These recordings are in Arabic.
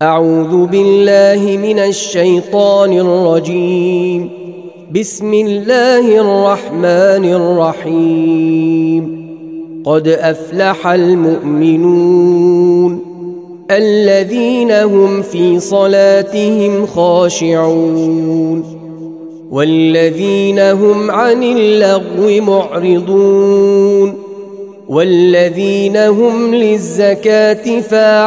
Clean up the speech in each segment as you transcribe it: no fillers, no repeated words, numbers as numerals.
أعوذ بالله من الشيطان الرجيم. بسم الله الرحمن الرحيم. قد أفلح المؤمنون الذين هم في صلاتهم خاشعون والذين هم عن اللغو معرضون والذين هم للزكاة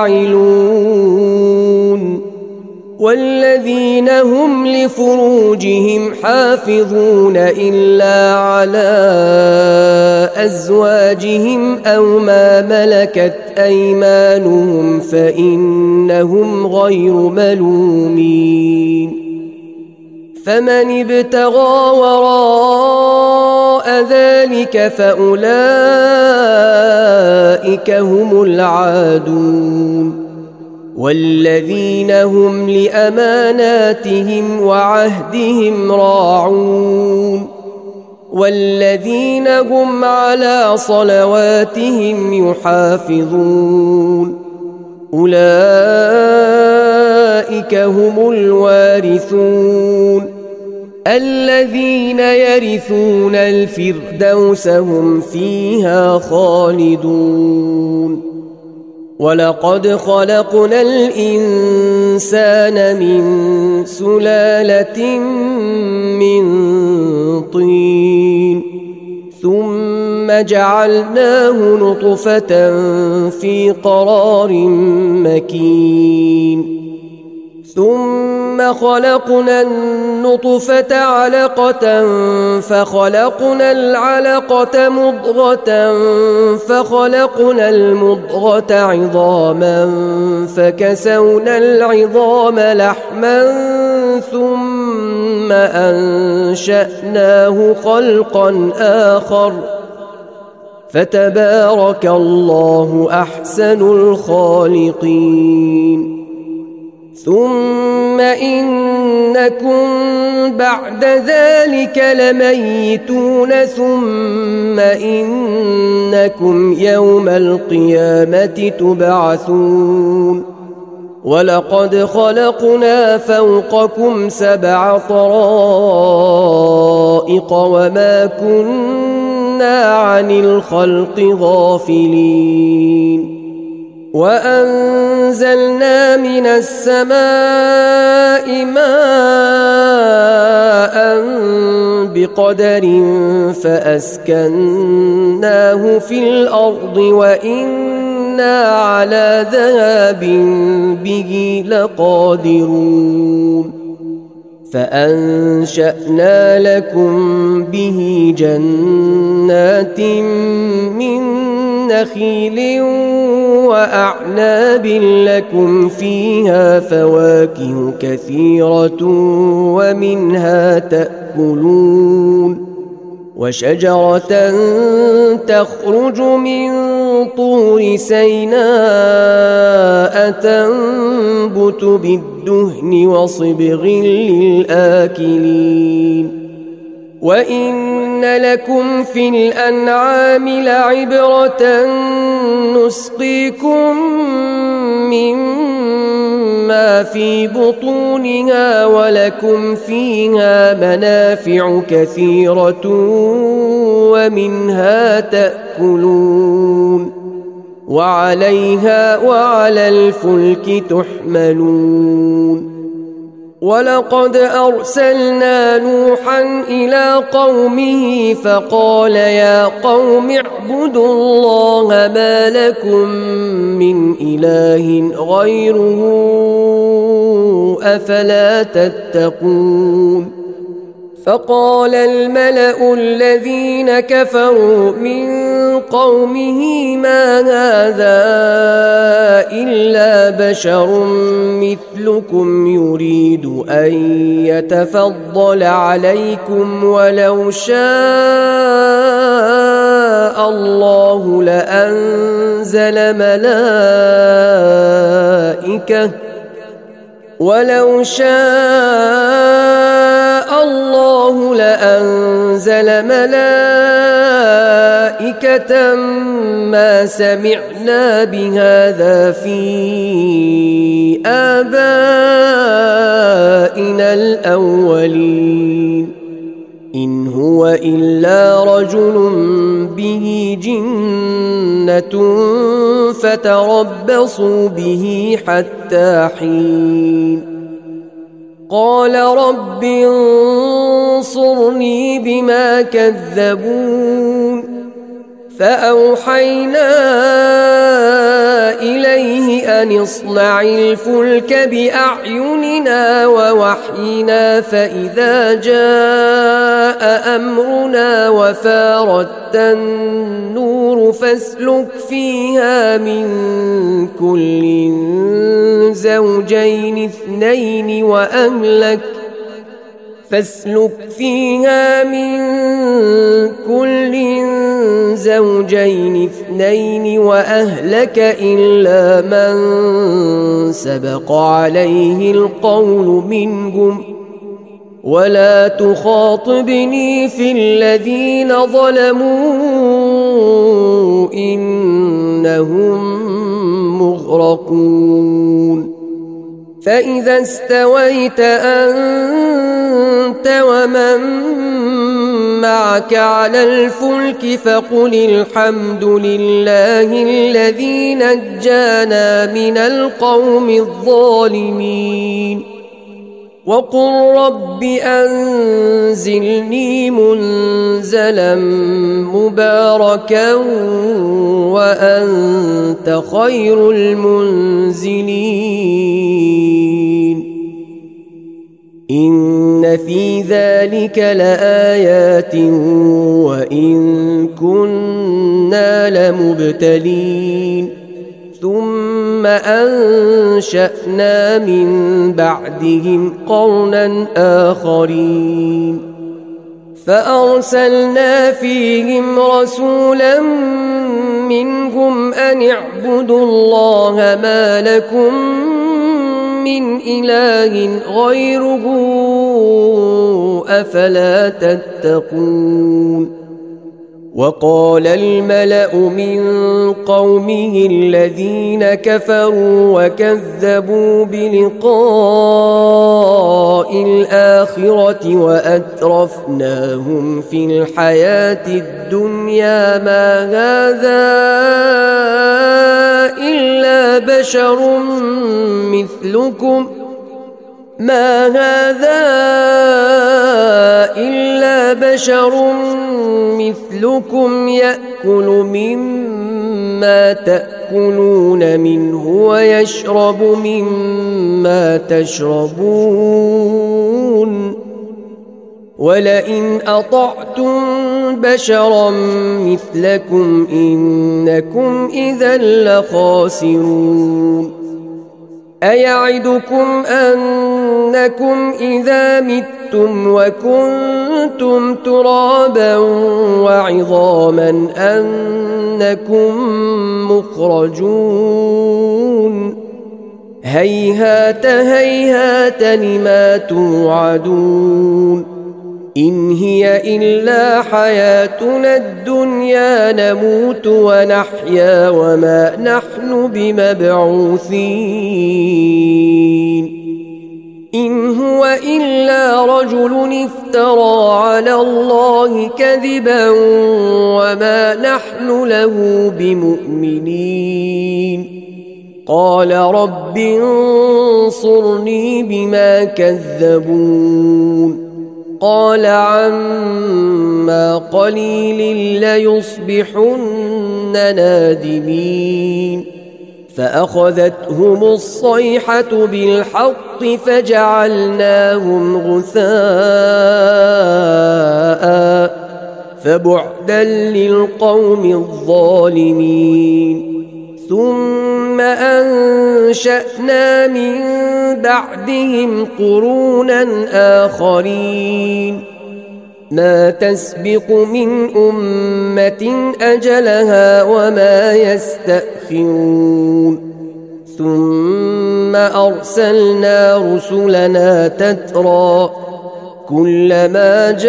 فاعلون والذين هم لفروجهم حافظون إلا على أزواجهم أو ما ملكت أيمانهم فإنهم غير ملومين. فمن ابتغى وراء ذلك فأولئك هم العادون والذين هم لأماناتهم وعهدهم راعون والذين هم على صلواتهم يحافظون أولئك هم الوارثون الذين يرثون الفردوس هم فيها خالدون. ولقد خلقنا الإنسان من سلالة من طين ثم جعلناه نطفة في قرار مكين ثم خلقنا النطفة علقة فخلقنا العلقة مضغة فخلقنا المضغة عظاما فكسونا العظام لحما ثم أنشأناه خلقا آخر فتبارك الله أحسن الخالقين. ثم إنكم بعد ذلك لميتون ثم إنكم يوم القيامة تبعثون. ولقد خلقنا فوقكم 7 طرائق وما كنا عن الخلق غافلين. وأنزلنا من السماء ماء بقدر فأسكناه في الأرض وإنا على ذهاب به لقادرون. فأنشأنا لكم به جنات من نخيل وأعناب لكم فيها فواكه كثيرة ومنها تأكلون. وشجرة تخرج من طور سيناء تنبت بالدهن وصبغ للآكلين. وإن لكم في الأنعام لعبرة نسقيكم مما في بطونها ولكم فيها منافع كثيرة ومنها تأكلون وعليها وعلى الفلك تحملون. ولقد أرسلنا نوحا إلى قومه فقال يا قوم اعبدوا الله ما لكم من إله غيره أفلا تتقون. فقال الملأ الذين كفروا من قومه ما هذا إلا بشر مثلكم يريد أن يتفضل عليكم ولو شاء الله لأنزل ملائكة ولو شاء شاء الله لأنزل ملائكة ما سمعنا بهذا في آبائنا الأولين إن هو إلا رجل به جنة فتربصوا به حتى حين قال رب انصرني بما كذبون فأوحينا إليه أن اصنع الفلك بأعيننا ووحينا فإذا جاء أمرنا وفارت النور فاسلك فيها من كل زوجين اثنين وأهلك إلا من سبق عليه القول منهم ولا تخاطبني في الذين ظلموا إنهم مغرقون فإذا استويت أنت ومن معك على الفلك فقل الحمد لله الذي نجانا من القوم الظالمين وقل رب أنزلني منزلا مباركا وأنت خير المنزلين إن في ذلك لآيات وإن كنا لمبتلين ثم أنشأنا من بعدهم قرنا آخرين فأرسلنا فيهم رسولا منهم أن اعبدوا الله ما لكم من إله غيره أفلا تتقون وقال الملأ من قومه الذين كفروا وكذبوا بلقاء الآخرة وأترفناهم في الحياة الدنيا ما هذا إلا بشر مثلكم يأكل مما تأكلون منه ويشرب مما تشربون ولئن أطعتم بشرا مثلكم إنكم إذا لخاسرون أيعدكم أنكم إذا متم وكنتم ترابا وعظاما أنكم مخرجون هيهات هيهات لما توعدون إن هي إلا حياتنا الدنيا نموت ونحيا وما نحن بمبعوثين إن هو إلا رجل افترى على الله كذبا وما نحن له بمؤمنين قال رب انصرني بما كذبون قال عما قليل ليصبحن نادمين فأخذتهم الصيحة بالحق فجعلناهم غثاء فبعدا للقوم الظالمين ثم أنشأنا من بعدهم قرونا آخرين ما تسبق من أمة أجلها وما يستأخرون ثم أرسلنا رسلنا تترى كلما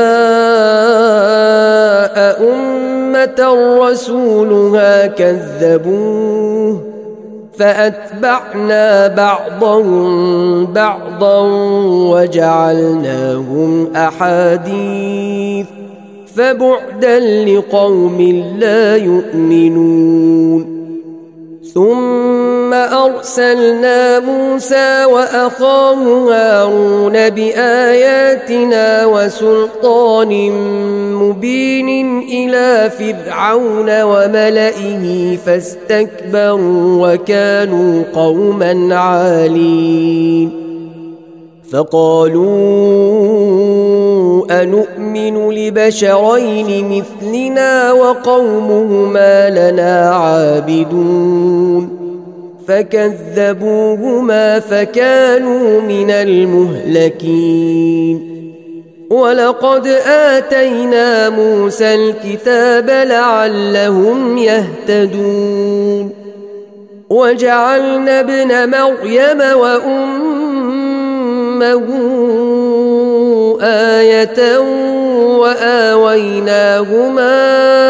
جاء أمة رسولها كذبوه فأتبعنا بعضهم بعضا وجعلناهم أحاديث فبعدا لقوم لا يؤمنون ثم أرسلنا موسى وأخاه هارون بآياتنا وسلطان مبين إلى فرعون وملئه فاستكبروا وكانوا قوما عالين فقالوا أنؤمن لبشرين مثلنا وقومهما لنا عابدون فكذبوهما فكانوا من المهلكين ولقد آتينا موسى الكتاب لعلهم يهتدون وجعلنا ابن مريم وأمه آية وآويناهما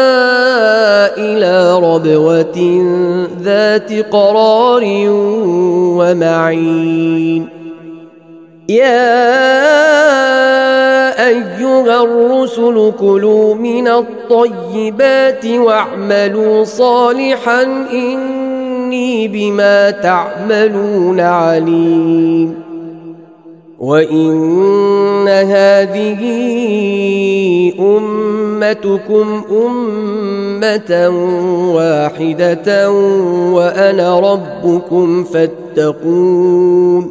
إلى ربوة ذات قرار ومعين يا أيها الرسل كلوا من الطيبات واعملوا صالحا إني بما تعملون عليم وإن هذه أمتكم أمة واحدة وأنا ربكم فاتقون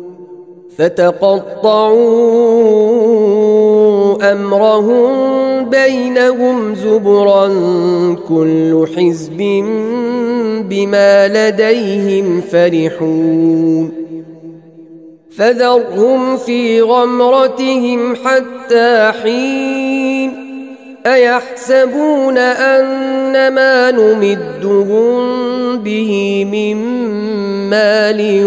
فتقطعوا أمرهم بينهم زبرا كل حزب بما لديهم فرحون فذرهم في غمرتهم حتى حين أيحسبون أن ما نمدهم به من مال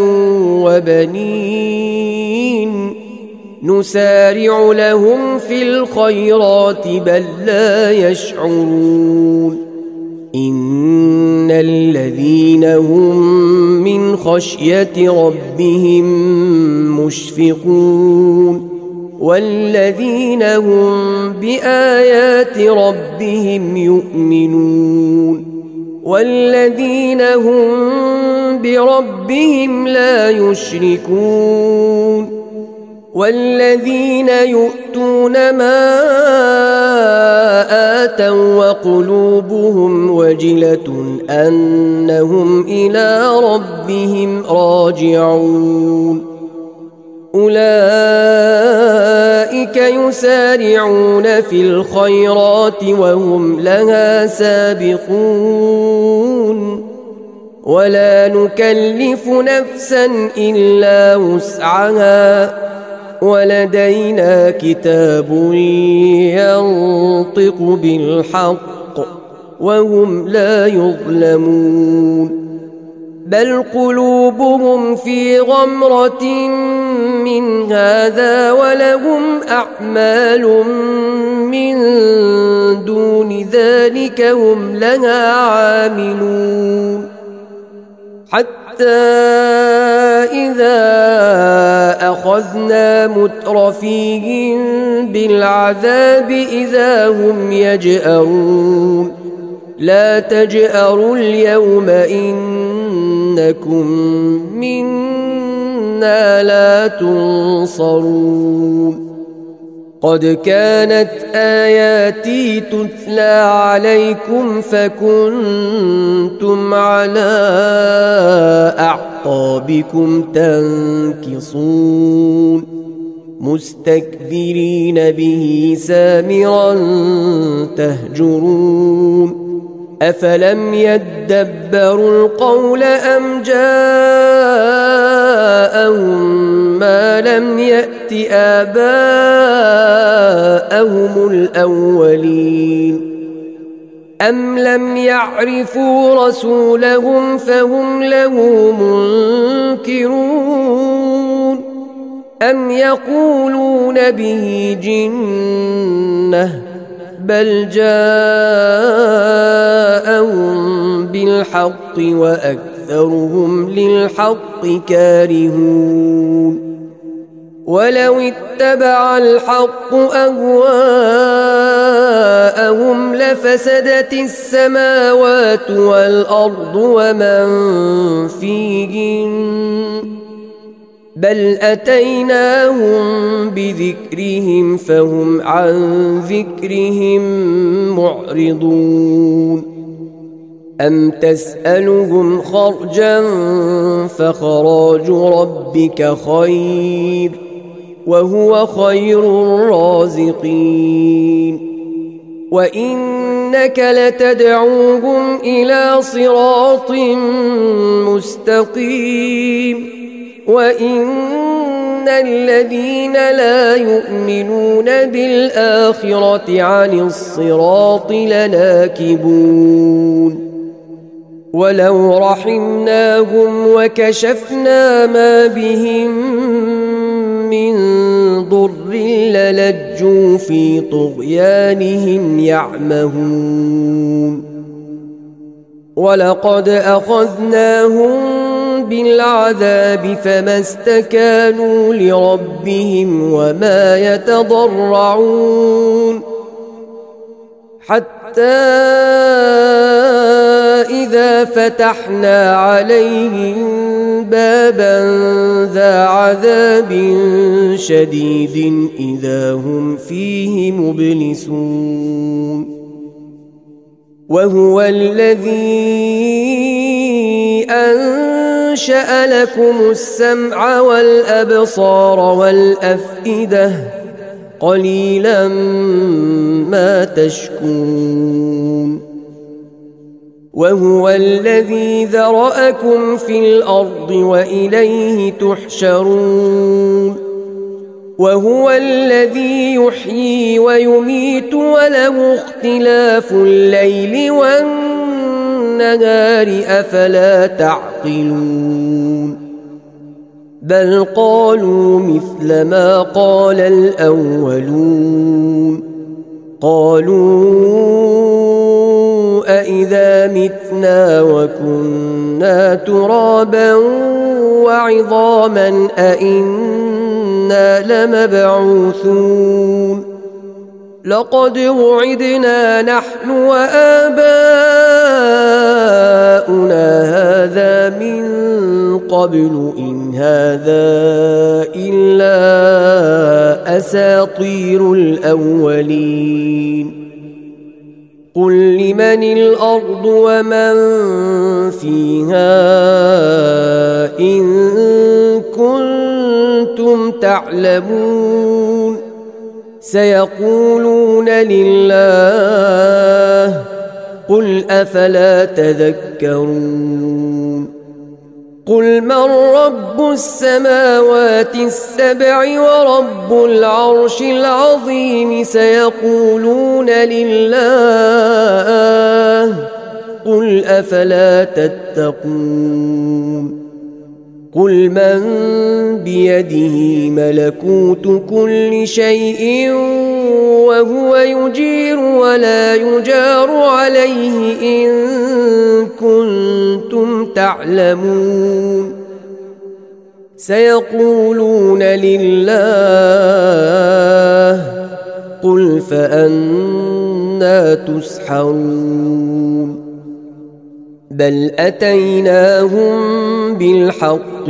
وبنين نسارع لهم في الخيرات بل لا يشعرون إن الذين هم من خشية ربهم مشفقون والذين هم بآيات ربهم يؤمنون والذين هم بربهم لا يشركون والذين يؤتون ما آتوا وقلوبهم وجلة أنهم إلى ربهم راجعون أولئك يسارعون في الخيرات وهم لها سابقون ولا نكلف نفسا إلا وسعها ولدينا كتاب ينطق بالحق وهم لا يظلمون بل قلوبهم في غمرة من هذا ولهم أعمال من دون ذلك هم لها عاملون حتى إذا أخذنا مترفيهم بالعذاب إذا هم يجأرون لا تجأروا اليوم إنكم منا لا تنصرون قد كانت آياتي تتلى عليكم فكنتم على أعقابكم تنكصون مستكبرين به سامرا تهجرون أفلم يدبروا القول أم جاءهم ما لم يأت آباءهم الأولين أم لم يعرفوا رسولهم فهم له منكرون أم يقولون به جنة بل جاءهم بالحق وأكثرهم للحق كارهون ولو اتبع الحق أهواءهم لفسدت السماوات والأرض ومن فيهن بل أتيناهم بذكرهم فهم عن ذكرهم معرضون أم تسألهم خرجا فخراج ربك خير وهو خير الرازقين وإنك لتدعوهم إلى صراط مستقيم وإن الذين لا يؤمنون بالآخرة عن الصراط لناكبون ولو رحمناهم وكشفنا ما بهم من ضر للجوا في طغيانهم يعمهون ولقد أخذناهم بالعذاب فما استكانوا لربهم وما يتضرعون حتى إذا فتحنا عليهم بابا ذا عذاب شديد إذا هم فيه مبلسون وهو الذي أنشأ لكم السمع والأبصار والأفئدة قليلا ما تشكرون وهو الذي ذرأكم في الأرض وإليه تحشرون وهو الذي يحيي ويميت وله اختلاف الليل والنهار أفلا تعقلون بل قالوا مثل ما قال الأولون قالوا أإذا متنا وكنا ترابا وعظاما أإنا لمبعوثون لقد وعدنا نحن وآباؤنا هذا من قبل إن هذا إلا أساطير الأولين قل لمن الأرض ومن فيها إن كنتم تعلمون سيقولون لله قل أفلا تذكرون قل من رب السماوات السبع ورب العرش العظيم سيقولون لله قل أفلا تتقون قل من بيده ملكوت كل شيء وهو يجير ولا يجار عليه إن كنتم تعلمون سيقولون لله قل فأنى تسحرون بل أتيناهم بالحق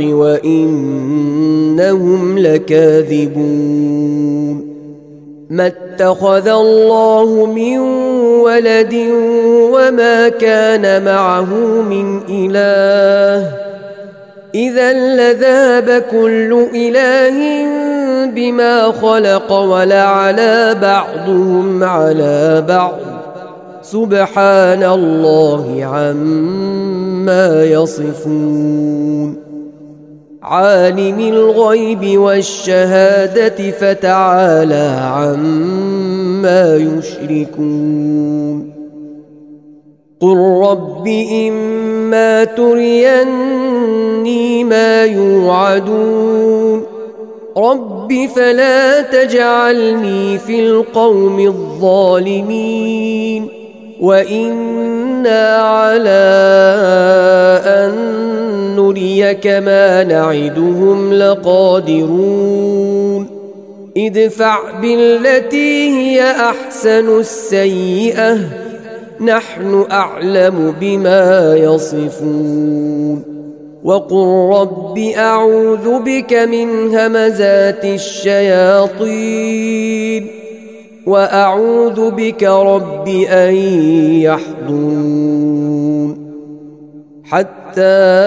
وإنهم لكاذبون ما اتخذ الله من ولد وما كان معه من إله إذا لذهب كل إله بما خلق ولعلى بعضهم على بعض سبحان الله عما يصفون عالم الغيب والشهادة فتعالى عما يشركون قل رب إما تريني ما يوعدون رب فلا تجعلني في القوم الظالمين وإنا على أن نريك ما نعدهم لقادرون ادفع بالتي هي أحسن السيئة نحن أعلم بما يصفون وقل رب أعوذ بك من همزات الشياطين وأعوذ بك رب أن يحضرون حتى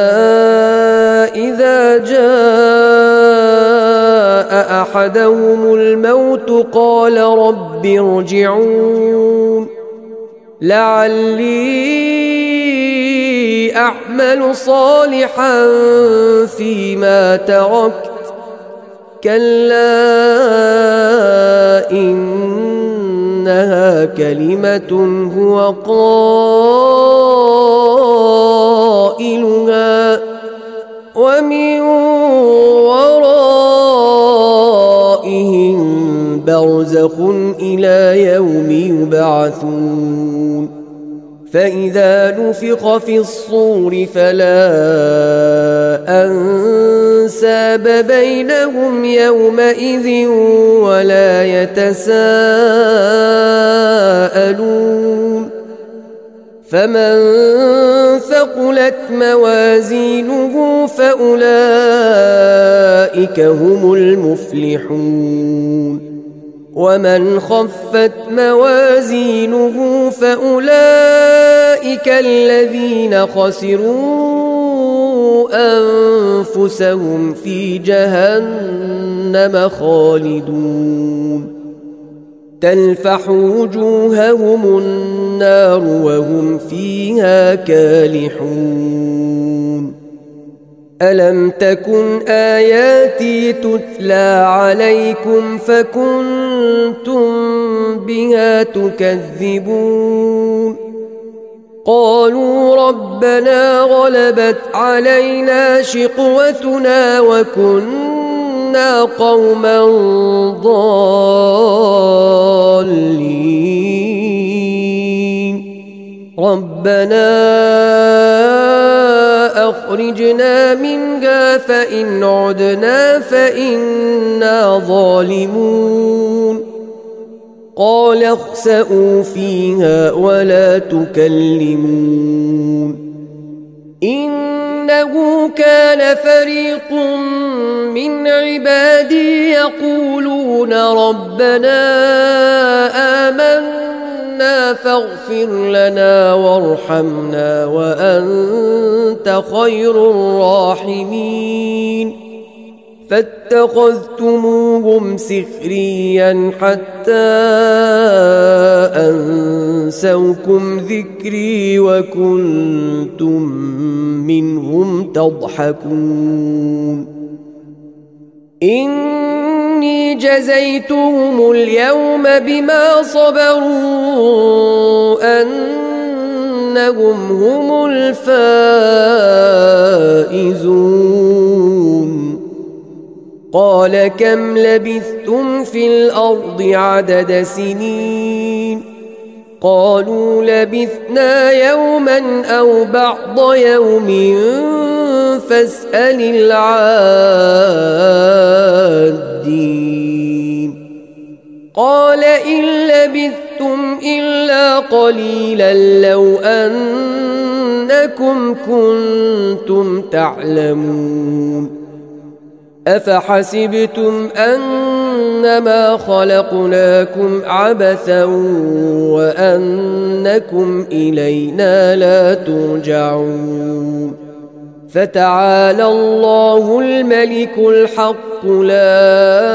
إذا جاء أحدهم الموت قال رب ارجعون لعلي أعمل صالحا فيما تركت كلا إنها كلمة هو قائلها ومن ورائهم برزخ إلى يوم يبعثون فإذا نفخ في الصور فلا أنساب بينهم يومئذ ولا يتساءلون فمن ثقلت موازينه فأولئك هم المفلحون ومن خفت موازينه فأولئك الذين خسروا أنفسهم في جهنم خالدون تلفح وجوههم النار وهم فيها كالحون ألم تكن آياتي تتلى عليكم فكنتم بها تكذبون قالوا ربنا غلبت علينا شقوتنا وكنا قوما ضالين ربنا أخرجنا منها فإن عدنا فإنا ظالمون قال اخسئوا فيها ولا تكلمون إنه كان فريق من عبادي يقولون ربنا آمنا فاغفر لنا وارحمنا وأنت خير الراحمين فاتخذتموهم سخريا حتى أنسوكم ذكري وكنتم منهم تضحكون إني جزيتهم اليوم بما صبروا أنهم هم الفائزون قال كم لبثتم في الأرض عدد سنين قالوا لبثنا يوما أو بعض يوم فاسأل العادين قال إن لبثتم إلا قليلا لو أنكم كنتم تعلمون أفحسبتم أنما خلقناكم عبثا وأنكم إلينا لا ترجعون فتعالى الله الملك الحق لا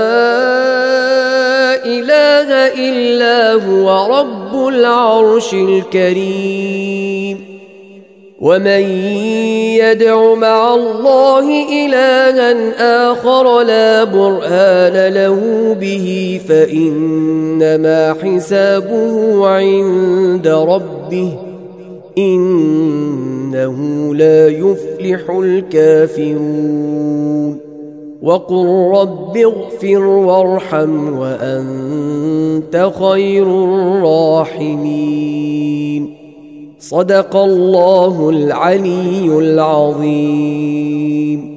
إله إلا هو رب العرش الكريم ومن يدع مع الله إلها آخر لا برهان له به فإنما حسابه عند ربه إنه لا يفلح الكافرون وقل رب اغفر وارحم وأنت خير الراحمين. صدق الله العلي العظيم.